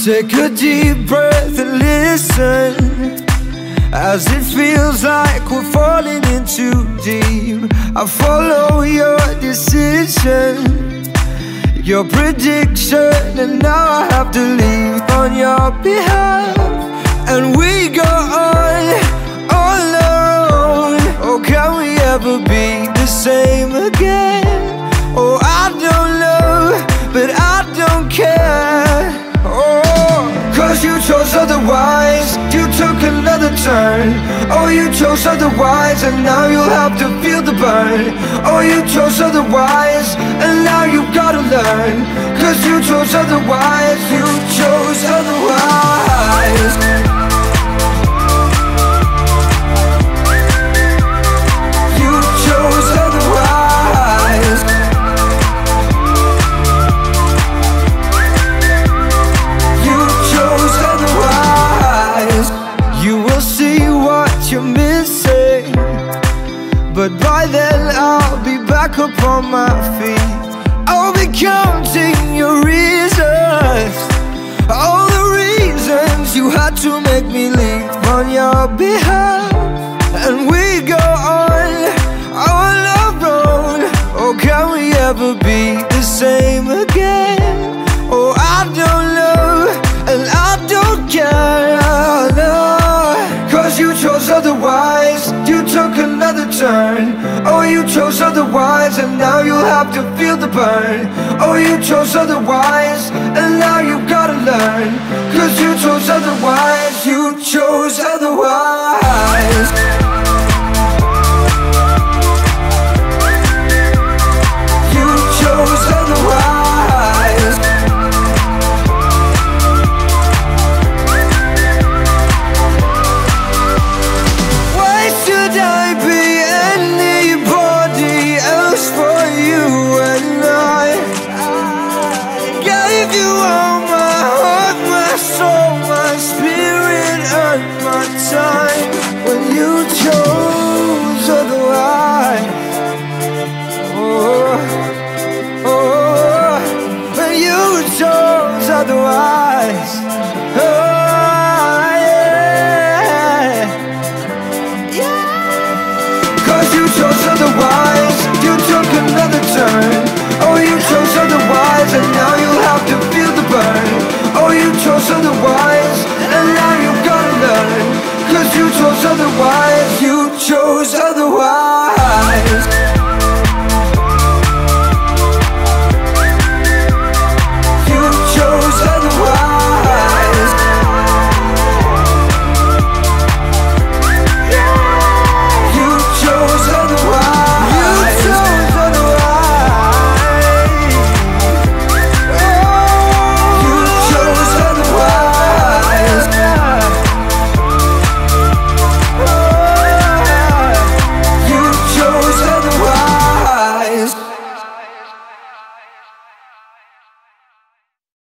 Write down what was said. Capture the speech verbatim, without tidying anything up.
Take a deep breath and listen, as it feels like we're falling in too deep. I follow your decision, your prediction, and now I have to leave on your behalf. And we go on, on our own. Oh, can we ever be the same again? Oh, I don't know, but I don't care. Oh, cause you chose otherwise, you took another turn. Oh, you chose otherwise, and now you'll have to feel the burn. Oh, you chose otherwise, and now you've gotta learn. Cause you chose otherwise, you chose otherwise. You chose otherwise. You chose otherwise. You will see what you're missing, but by then I'll be back upon my feet. I'll be counting your reasons, all the reasons you had to make me leave on your behalf. And we go on, on our own. Oh, can we ever be the same again? Oh, I don't know, and I don't care, no. Cause you chose otherwise, you took another turn. Oh, you chose otherwise, and now you'll have to feel the burn. Oh, you chose otherwise, and now you've gotta learn. Cause you chose otherwise, you chose otherwise. You chose otherwise. Why should I be anybody else for you and I? Gave you all my heart, my soul, my spirit, and my time. When you chose otherwise, oh, oh, when you chose otherwise, oh, yeah, yeah. Cause you chose otherwise, you took another turn. Oh, you chose otherwise, and now you'll have to feel the burn. Oh, you chose otherwise.